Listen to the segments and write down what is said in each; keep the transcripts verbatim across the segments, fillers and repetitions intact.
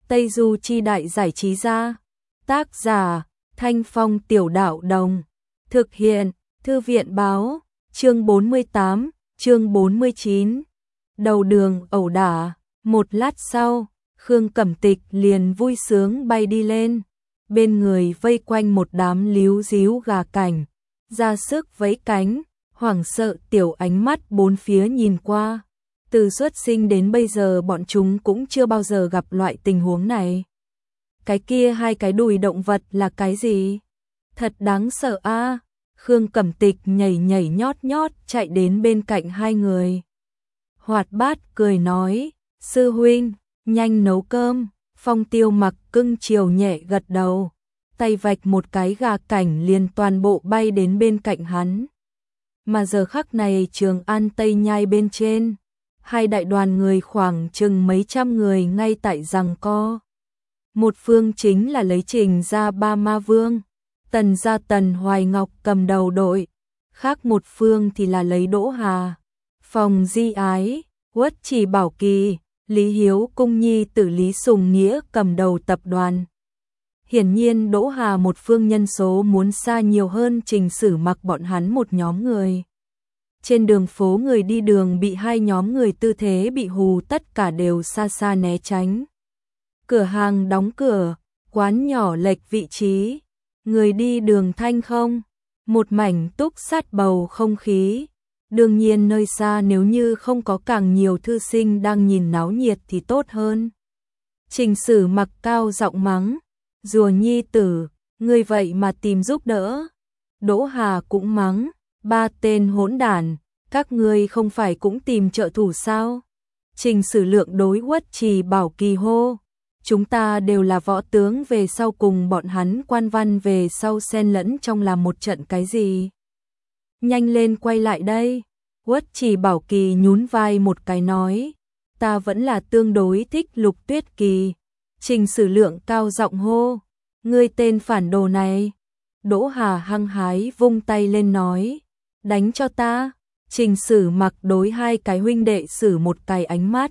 Tây Du Chi Đại Giải Trí Gia. Tác giả Thanh Phong Tiểu Đạo Đồng. Thực hiện Thư viện Báo. Chương bốn mươi tám, chương bốn mươi chín. Đầu đường ẩu đả. Một lát sau, Khương Cẩm Tịch liền vui sướng bay đi lên. Bên người vây quanh một đám líu díu gà cảnh, ra sức vẫy cánh, hoảng sợ tiểu ánh mắt bốn phía nhìn qua. Từ xuất sinh đến bây giờ bọn chúng cũng chưa bao giờ gặp loại tình huống này. Cái kia hai cái đùi động vật là cái gì? Thật đáng sợ a. À. Khương Cẩm Tịch nhảy nhảy nhót nhót chạy đến bên cạnh hai người. Hoạt bát cười nói, sư huynh, nhanh nấu cơm. Phong Tiêu Mặc cưng chiều nhẹ gật đầu, tay vạch một cái gà cảnh liền toàn bộ bay đến bên cạnh hắn. Mà giờ khắc này Trường An Tây Nhai bên trên, hai đại đoàn người khoảng chừng mấy trăm người ngay tại giằng co. Một phương chính là lấy Trình ra ba ma vương, Tần gia Tần Hoài Ngọc cầm đầu đội, khác một phương thì là lấy Đỗ Hà, Phòng Di Ái, Uất Chỉ Bảo Kỳ, Lý Hiếu cung nhi tử Lý Sùng Nghĩa cầm đầu tập đoàn. Hiển nhiên Đỗ Hà một phương nhân số muốn xa nhiều hơn Trình Sử Mặc bọn hắn một nhóm người. Trên đường phố người đi đường bị hai nhóm người tư thế bị hù tất cả đều xa xa né tránh. Cửa hàng đóng cửa, quán nhỏ lệch vị trí, người đi đường thanh không, một mảnh túc sát bầu không khí. Đương nhiên nơi xa nếu như không có càng nhiều thư sinh đang nhìn náo nhiệt thì tốt hơn. Trình Sử Mặc cao giọng mắng, rùa nhi tử, ngươi vậy mà tìm giúp đỡ. Đỗ Hà cũng mắng, ba tên hỗn đản, các ngươi không phải cũng tìm trợ thủ sao? Trình Sử Lượng đối Uất Trì Bảo Kỳ hô, chúng ta đều là võ tướng, về sau cùng bọn hắn quan văn về sau xen lẫn trong làm một trận cái gì? Nhanh lên quay lại đây. Uất Trì Bảo Kỳ nhún vai một cái nói, ta vẫn là tương đối thích Lục Tuyết Kỳ. Trình Sử Lượng cao giọng hô, ngươi tên phản đồ này. Đỗ Hà hăng hái vung tay lên nói, đánh cho ta. Trình Sử Mặc đối hai cái huynh đệ sử một cái ánh mắt,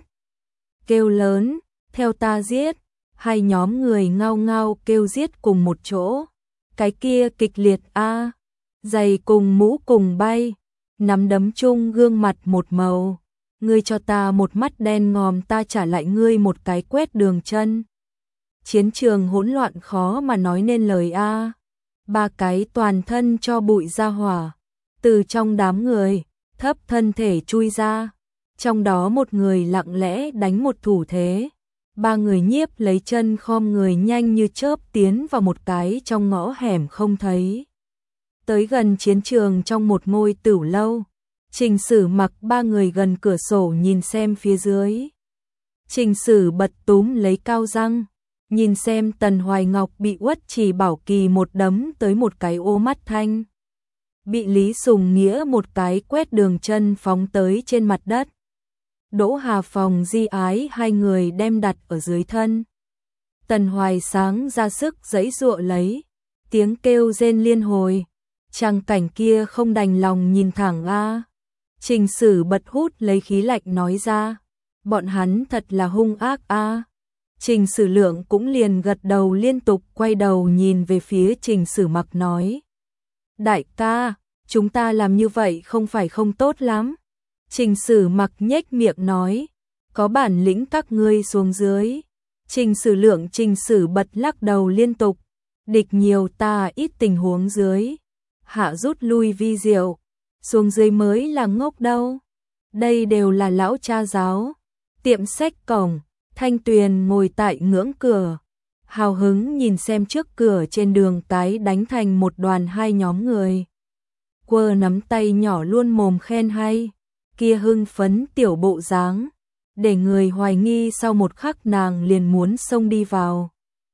kêu lớn, theo ta giết. Hai nhóm người ngao ngao kêu giết cùng một chỗ. Cái kia kịch liệt a, à. Giày cùng mũ cùng bay, nắm đấm chung gương mặt một màu. Ngươi cho ta một mắt đen ngòm, ta trả lại ngươi một cái quét đường chân. Chiến trường hỗn loạn khó mà nói nên lời a. À. Ba cái toàn thân cho bụi ra hỏa, từ trong đám người thấp thân thể chui ra, trong đó một người lặng lẽ đánh một thủ thế. Ba người nhiếp lấy chân khom người nhanh như chớp tiến vào một cái trong ngõ hẻm không thấy. Tới gần chiến trường trong một ngôi tửu lâu, Trình Sử Mặc ba người gần cửa sổ nhìn xem phía dưới. Trình Sử bật túm lấy cao răng, nhìn xem Tần Hoài Ngọc bị Uất Trì Bảo Kỳ một đấm tới một cái ô mắt thanh. Bị Lý Sùng Nghĩa một cái quét đường chân phóng tới trên mặt đất. Đỗ Hà Phòng Di Ái hai người đem đặt ở dưới thân. Tần Hoài Sáng ra sức giãy giụa lấy, tiếng kêu rên liên hồi. Trang cảnh kia không đành lòng nhìn thẳng a. Trình Sử bật hút lấy khí lạnh nói ra, bọn hắn thật là hung ác a. Trình Sử Lượng cũng liền gật đầu liên tục quay đầu nhìn về phía Trình Sử Mặc nói, đại ca, chúng ta làm như vậy không phải không tốt lắm. Trình Sử Mặc nhếch miệng nói, có bản lĩnh các ngươi xuống dưới. Trình Sử Lượng Trình Sử bật lắc đầu liên tục, địch nhiều ta ít tình huống dưới, hạ rút lui vi diệu, xuống dưới mới là ngốc đâu. Đây đều là lão cha giáo. Tiệm sách cổng, Thanh Tuyền ngồi tại ngưỡng cửa, hào hứng nhìn xem trước cửa trên đường cái đánh thành một đoàn hai nhóm người. Quơ nắm tay nhỏ luôn mồm khen hay, kia hưng phấn tiểu bộ dáng, để người hoài nghi sau một khắc nàng liền muốn xông đi vào.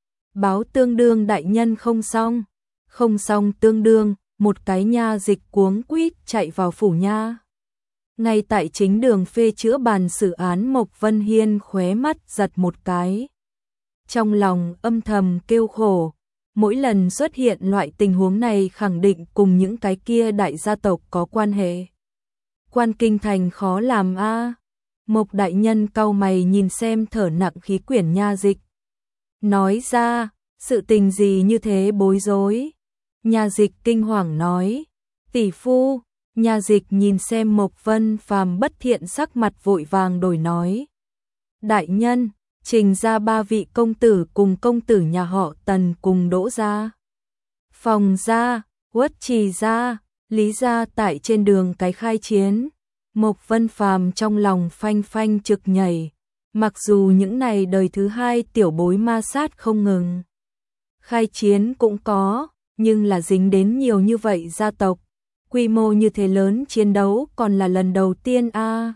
Báo tương đương đại nhân không xong, không xong tương đương, một cái nha dịch cuống quýt chạy vào phủ nha. Ngay tại chính đường phê chữa bàn xử án, Mộc Vân Hiên khóe mắt giật một cái. Trong lòng âm thầm kêu khổ, mỗi lần xuất hiện loại tình huống này khẳng định cùng những cái kia đại gia tộc có quan hệ. Quan kinh thành khó làm a. Mộc đại nhân cau mày nhìn xem thở nặng khí quyển nha dịch. nói ra, sự tình gì như thế bối rối. Nhà Dịch kinh hoàng nói, tỷ phu. Nhà Dịch nhìn xem Mộc Vân Phàm bất thiện sắc mặt vội vàng đổi nói. Đại nhân, Trình ra ba vị công tử cùng công tử nhà họ Tần cùng Đỗ gia, Phòng gia, Uất Trì gia, Lý gia tại trên đường cái khai chiến. Mộc Vân Phàm trong lòng phanh phanh trực nhảy, mặc dù những này đời thứ hai tiểu bối ma sát không ngừng. Khai chiến cũng có, nhưng là dính đến nhiều như vậy gia tộc, quy mô như thế lớn chiến đấu còn là lần đầu tiên a. À.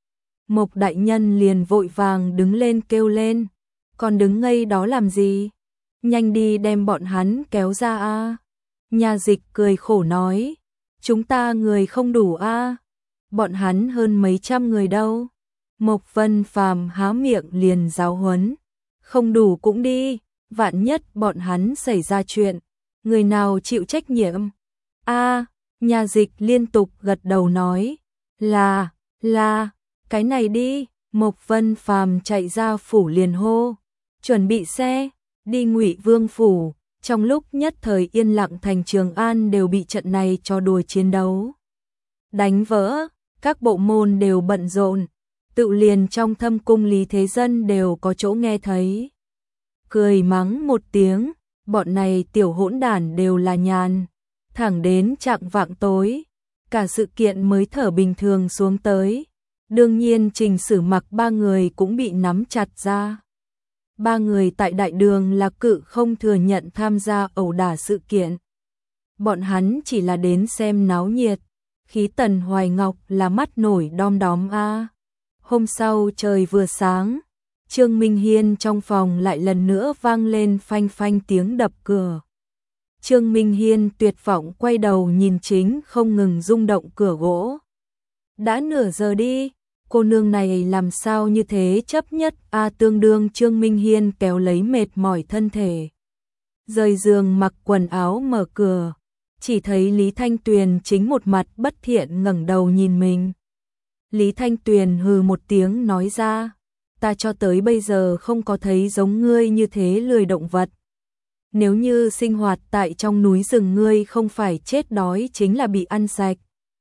Mộc đại nhân liền vội vàng đứng lên kêu lên, còn đứng ngây đó làm gì? Nhanh đi đem bọn hắn kéo ra a. À. Nhà Dịch cười khổ nói, chúng ta người không đủ a. À. Bọn hắn hơn mấy trăm người đâu. Mộc Vân Phàm há miệng liền giáo huấn, không đủ cũng đi, vạn nhất bọn hắn xảy ra chuyện, người nào chịu trách nhiệm? A, à, Nhà Dịch liên tục gật đầu nói, là, là, cái này đi. Mộc Vân Phàm chạy ra phủ liền hô, chuẩn bị xe, đi Ngụy Vương phủ. Trong lúc nhất thời yên lặng thành Trường An đều bị trận này cho đùa chiến đấu đánh vỡ, các bộ môn đều bận rộn, tự liền trong thâm cung Lý Thế Dân đều có chỗ nghe thấy. Cười mắng một tiếng, bọn này tiểu hỗn đản đều là nhàn, thẳng đến chạng vạng tối, cả sự kiện mới thở bình thường xuống tới. Đương nhiên Trình Sử Mặc ba người cũng bị nắm chặt ra. Ba người tại đại đường là cự không thừa nhận tham gia ẩu đả sự kiện. Bọn hắn chỉ là đến xem náo nhiệt, khí Tần Hoài Ngọc là mắt nổi đom đóm a. À. Hôm sau trời vừa sáng, Trương Minh Hiên trong phòng lại lần nữa vang lên phanh phanh tiếng đập cửa. Trương Minh Hiên tuyệt vọng quay đầu nhìn chính không ngừng rung động cửa gỗ. Đã nửa giờ đi, cô nương này làm sao như thế chấp nhất a. À, tương đương Trương Minh Hiên kéo lấy mệt mỏi thân thể, rời giường mặc quần áo mở cửa, chỉ thấy Lý Thanh Tuyền chính một mặt bất thiện ngẩng đầu nhìn mình. Lý Thanh Tuyền hừ một tiếng nói ra, ta cho tới bây giờ không có thấy giống ngươi như thế lười động vật. Nếu như sinh hoạt tại trong núi rừng ngươi không phải chết đói chính là bị ăn sạch.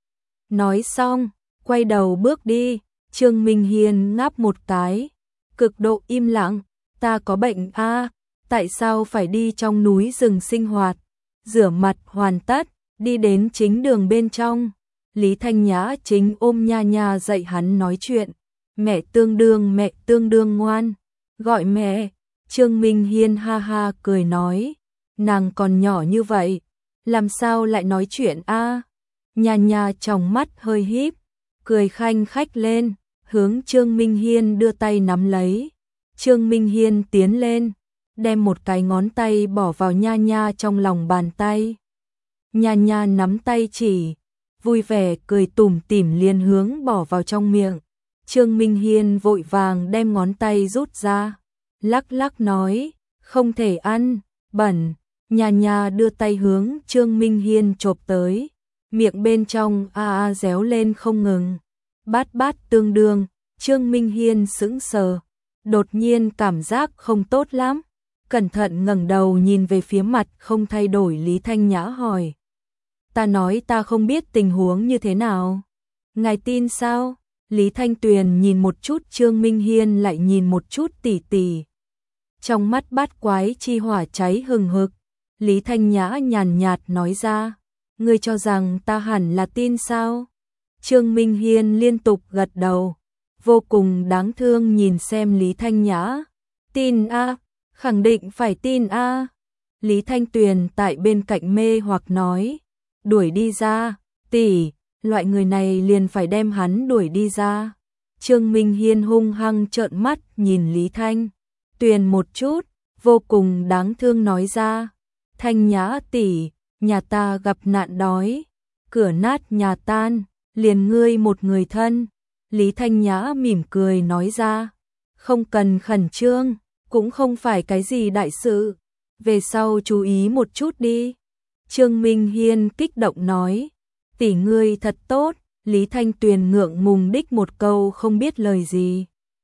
Nói xong, quay đầu bước đi. Trương Minh Hiên ngáp một cái, cực độ im lặng, ta có bệnh a, à, tại sao phải đi trong núi rừng sinh hoạt? Rửa mặt hoàn tất, đi đến chính đường bên trong. Lý Thanh Nhã chính ôm Nha Nha dạy hắn nói chuyện, mẹ tương đương mẹ tương đương ngoan, gọi mẹ. Trương Minh Hiên ha ha cười nói, nàng còn nhỏ như vậy, làm sao lại nói chuyện a? À? Nha Nha trong mắt hơi híp, cười khanh khách lên, hướng Trương Minh Hiên đưa tay nắm lấy. Trương Minh Hiên tiến lên, đem một cái ngón tay bỏ vào Nha Nha trong lòng bàn tay. Nha Nha nắm tay chỉ, vui vẻ cười tủm tỉm liền hướng bỏ vào trong miệng. Trương Minh Hiên vội vàng đem ngón tay rút ra, lắc lắc nói, không thể ăn, bẩn. Nha Nha đưa tay hướng Trương Minh Hiên chộp tới, miệng bên trong a a réo lên không ngừng. Bát bát tương đương, Trương Minh Hiên sững sờ, đột nhiên cảm giác không tốt lắm, cẩn thận ngẩng đầu nhìn về phía mặt không thay đổi Lý Thanh Nhã hỏi. Ta nói ta không biết tình huống như thế nào. Ngài tin sao? Lý Thanh Tuyền nhìn một chút Trương Minh Hiên lại nhìn một chút tỷ tỷ. Trong mắt bát quái chi hỏa cháy hừng hực, Lý Thanh Nhã nhàn nhạt nói ra, ngươi cho rằng ta hẳn là tin sao? Trương Minh Hiên liên tục gật đầu, vô cùng đáng thương nhìn xem Lý Thanh Nhã. Tin a, khẳng định phải tin a. Lý Thanh Tuyền tại bên cạnh mê hoặc nói, đuổi đi ra, tỷ, loại người này liền phải đem hắn đuổi đi ra. Trương Minh Hiên hung hăng trợn mắt nhìn Lý Thanh Tuyền một chút, vô cùng đáng thương nói ra, Thanh Nhã tỷ, nhà ta gặp nạn đói, cửa nát nhà tan, liền ngươi một người thân. Lý Thanh Nhã mỉm cười nói ra, không cần khẩn trương, cũng không phải cái gì đại sự, về sau chú ý một chút đi. Trương Minh Hiên kích động nói, tỷ ngươi thật tốt. Lý Thanh Tuyền ngượng ngùng đích một câu không biết lời gì.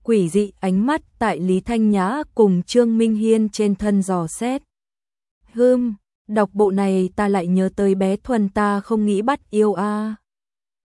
quỷ dị ánh mắt tại Lý Thanh Nhã cùng Trương Minh Hiên trên thân dò xét. Hưm, đọc bộ này ta lại nhớ tới bé Thuần ta không nghĩ bắt yêu a.